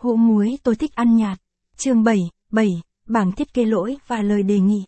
Hũ muối tôi thích ăn nhạt. Chương 7, bảng thiết kế lỗi và lời đề nghị.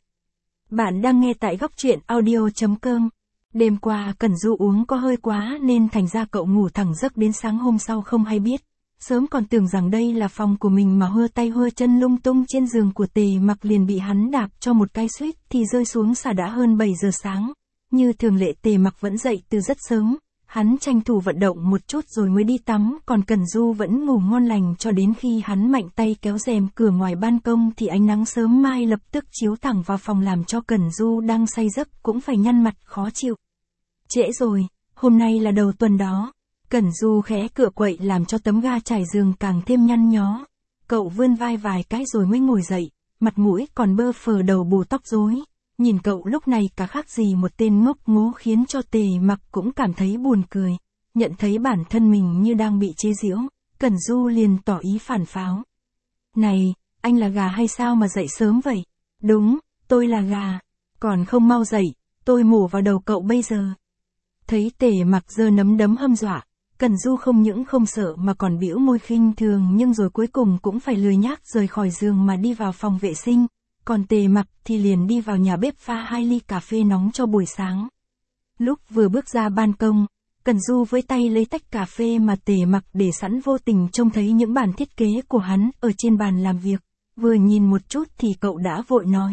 Bạn đang nghe tại góc truyện audio.com. Đêm qua Cẩn Du uống có hơi quá nên thành ra cậu ngủ thẳng giấc đến sáng hôm sau không hay biết. Sớm còn tưởng rằng đây là phòng của mình mà hơ tay hơ chân lung tung trên giường của Tề Mặc liền bị hắn đạp cho một cái suýt thì rơi xuống xà đã hơn 7 giờ sáng. Như thường lệ Tề Mặc vẫn dậy từ rất sớm. Hắn tranh thủ vận động một chút rồi mới đi tắm, còn Cẩn Du vẫn ngủ ngon lành cho đến khi hắn mạnh tay kéo rèm cửa ngoài ban công thì ánh nắng sớm mai lập tức chiếu thẳng vào phòng làm cho Cẩn Du đang say giấc cũng phải nhăn mặt khó chịu. Trễ rồi, hôm nay là đầu tuần đó. Cẩn Du khẽ cựa quậy làm cho tấm ga trải giường càng thêm nhăn nhó. Cậu vươn vai vài cái rồi mới ngồi dậy, mặt mũi còn bơ phờ đầu bù tóc rối. Nhìn cậu lúc này cả khác gì một tên ngốc ngố khiến cho Tề Mặc cũng cảm thấy buồn cười. Nhận thấy bản thân mình như đang bị chế giễu, Cẩn Du liền tỏ ý phản pháo. Này, anh là gà hay sao mà dậy sớm vậy? Đúng, tôi là gà. Còn không mau dậy, tôi mổ vào đầu cậu bây giờ. Thấy Tề Mặc giơ nắm đấm hăm dọa, Cẩn Du không những không sợ mà còn bĩu môi khinh thường nhưng rồi cuối cùng cũng phải lười nhác rời khỏi giường mà đi vào phòng vệ sinh. Còn Tề Mặc thì liền đi vào nhà bếp pha 2 ly cà phê nóng cho buổi sáng. Lúc vừa bước ra ban công, Cẩn Du với tay lấy tách cà phê mà Tề Mặc để sẵn vô tình trông thấy những bản thiết kế của hắn ở trên bàn làm việc. Vừa nhìn một chút thì cậu đã vội nói.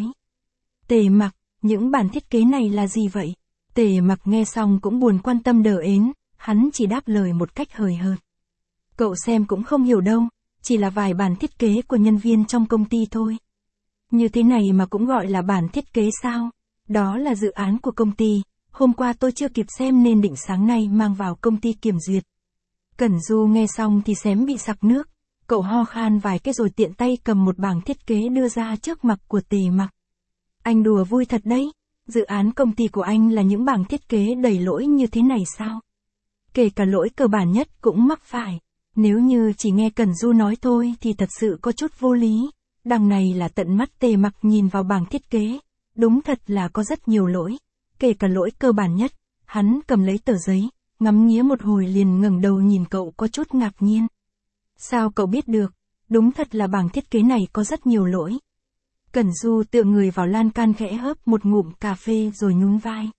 Tề Mặc, những bản thiết kế này là gì vậy? Tề Mặc nghe xong cũng buồn quan tâm đờ ến, hắn chỉ đáp lời một cách hời hợt. Cậu xem cũng không hiểu đâu, chỉ là vài bản thiết kế của nhân viên trong công ty thôi. Như thế này mà cũng gọi là bản thiết kế sao? Đó là dự án của công ty, hôm qua tôi chưa kịp xem nên định sáng nay mang vào công ty kiểm duyệt. Cẩn Du nghe xong thì xém bị sặc nước, cậu ho khan vài cái rồi tiện tay cầm một bảng thiết kế đưa ra trước mặt của Tề Mặc. Anh đùa vui thật đấy, dự án công ty của anh là những bảng thiết kế đầy lỗi như thế này sao? Kể cả lỗi cơ bản nhất cũng mắc phải, nếu như chỉ nghe Cẩn Du nói thôi thì thật sự có chút vô lý. Đằng này là tận mắt Tề Mặc nhìn vào bảng thiết kế, đúng thật là có rất nhiều lỗi, kể cả lỗi cơ bản nhất. Hắn cầm lấy tờ giấy, ngắm nghía một hồi liền ngẩng đầu nhìn cậu có chút ngạc nhiên. Sao cậu biết được? Đúng thật là bảng thiết kế này có rất nhiều lỗi. Cẩn Du tựa người vào lan can khẽ hớp một ngụm cà phê rồi nhún vai.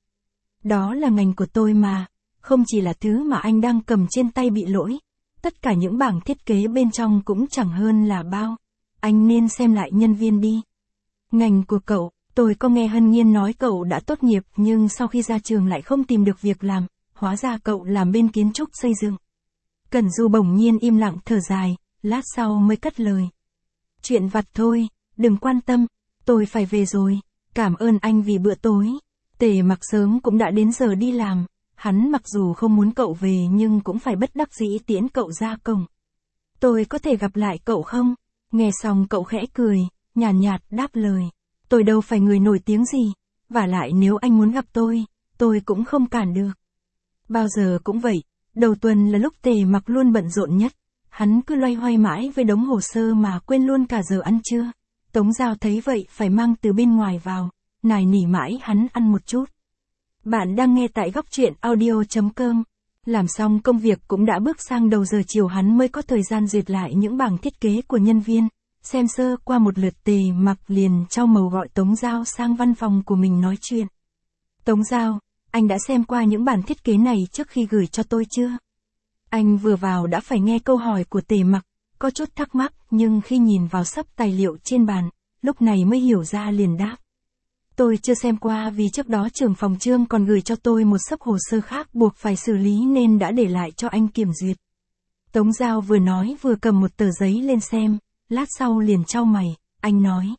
Đó là ngành của tôi mà, không chỉ là thứ mà anh đang cầm trên tay bị lỗi, tất cả những bảng thiết kế bên trong cũng chẳng hơn là bao. Anh nên xem lại nhân viên đi. Ngành của cậu, tôi có nghe Hân Nhiên nói cậu đã tốt nghiệp nhưng sau khi ra trường lại không tìm được việc làm, hóa ra cậu làm bên kiến trúc xây dựng. Cẩn Du bỗng nhiên im lặng thở dài, lát sau mới cất lời. Chuyện vặt thôi, đừng quan tâm, tôi phải về rồi, cảm ơn anh vì bữa tối. Tề Mặc sớm cũng đã đến giờ đi làm, hắn mặc dù không muốn cậu về nhưng cũng phải bất đắc dĩ tiễn cậu ra cổng. Tôi có thể gặp lại cậu không? Nghe xong cậu khẽ cười, nhàn nhạt đáp lời. Tôi đâu phải người nổi tiếng gì, vả lại nếu anh muốn gặp tôi cũng không cản được. Bao giờ cũng vậy, đầu tuần là lúc Tề Mặc luôn bận rộn nhất. Hắn cứ loay hoay mãi với đống hồ sơ mà quên luôn cả giờ ăn trưa. Tống Giao thấy vậy phải mang từ bên ngoài vào, nài nỉ mãi hắn ăn một chút. Bạn đang nghe tại góc truyện audio.com. Làm xong công việc cũng đã bước sang đầu giờ chiều hắn mới có thời gian duyệt lại những bảng thiết kế của nhân viên. Xem sơ qua một lượt Tề Mặc liền trao màu gọi Tống Giao sang văn phòng của mình nói chuyện. Tống Giao, anh đã xem qua những bản thiết kế này trước khi gửi cho tôi chưa? Anh vừa vào đã phải nghe câu hỏi của Tề Mặc, có chút thắc mắc nhưng khi nhìn vào xấp tài liệu trên bàn, lúc này mới hiểu ra liền đáp. Tôi chưa xem qua vì trước đó trưởng phòng Trương còn gửi cho tôi một xấp hồ sơ khác buộc phải xử lý nên đã để lại cho anh kiểm duyệt. Tống Giao vừa nói vừa cầm một tờ giấy lên xem, lát sau liền chau mày, anh nói.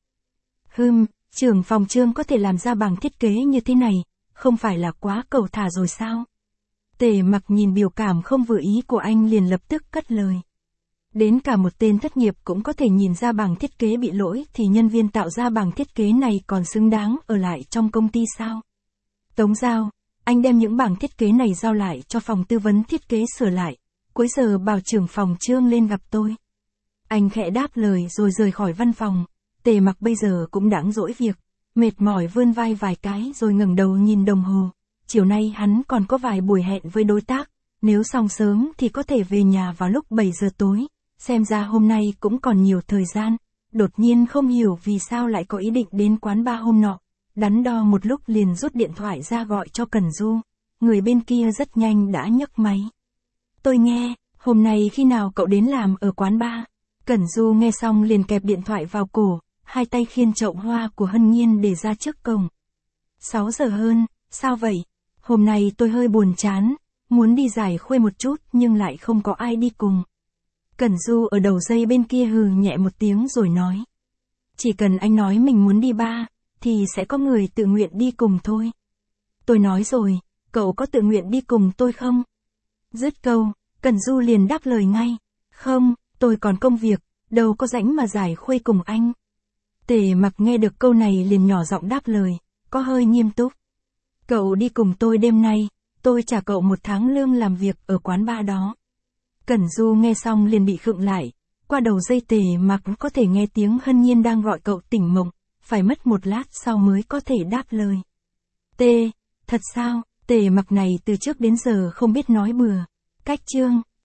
Trưởng phòng Trương có thể làm ra bảng thiết kế như thế này, không phải là quá cẩu thả rồi sao? Tề Mặc nhìn biểu cảm không vừa ý của anh liền lập tức cất lời. Đến cả một tên thất nghiệp cũng có thể nhìn ra bảng thiết kế bị lỗi thì nhân viên tạo ra bảng thiết kế này còn xứng đáng ở lại trong công ty sao? Tống Giao, anh đem những bảng thiết kế này giao lại cho phòng tư vấn thiết kế sửa lại, cuối giờ bảo trưởng phòng Trương lên gặp tôi. Anh khẽ đáp lời rồi rời khỏi văn phòng. Tề Mặc bây giờ cũng đáng dỗi việc, mệt mỏi vươn vai vài cái rồi ngẩng đầu nhìn đồng hồ. Chiều nay hắn còn có vài buổi hẹn với đối tác, nếu xong sớm thì có thể về nhà vào lúc 7 giờ tối. xem ra hôm nay cũng còn nhiều thời gian, đột nhiên không hiểu vì sao lại có ý định đến quán bar hôm nọ, đắn đo một lúc liền rút điện thoại ra gọi cho Cẩn Du, người bên kia rất nhanh đã nhấc máy. Tôi nghe, hôm nay khi nào cậu đến làm ở quán bar? Cẩn Du nghe xong liền kẹp điện thoại vào cổ, hai tay khiêng chậu hoa của Hân Nhiên để ra trước cổng. 6 giờ hơn, sao vậy? Hôm nay tôi hơi buồn chán, muốn đi giải khuây một chút nhưng lại không có ai đi cùng. Cẩn Du ở đầu dây bên kia hừ nhẹ một tiếng rồi nói. Chỉ cần anh nói mình muốn đi bar, thì sẽ có người tự nguyện đi cùng thôi. Tôi nói rồi, cậu có tự nguyện đi cùng tôi không? Dứt câu, Cẩn Du liền đáp lời ngay. Không, tôi còn công việc, đâu có rảnh mà giải khuây cùng anh. Tề Mặc nghe được câu này liền nhỏ giọng đáp lời, có hơi nghiêm túc. Cậu đi cùng tôi đêm nay, tôi trả cậu 1 tháng lương làm việc ở quán bar đó. Cẩn Du nghe xong liền bị khựng lại, qua đầu dây Tề Mặc có thể nghe tiếng Hân Nhiên đang gọi cậu tỉnh mộng, phải mất một lát sau mới có thể đáp lời. Thật sao? Tề Mặc này từ trước đến giờ không biết nói bừa. Cách chương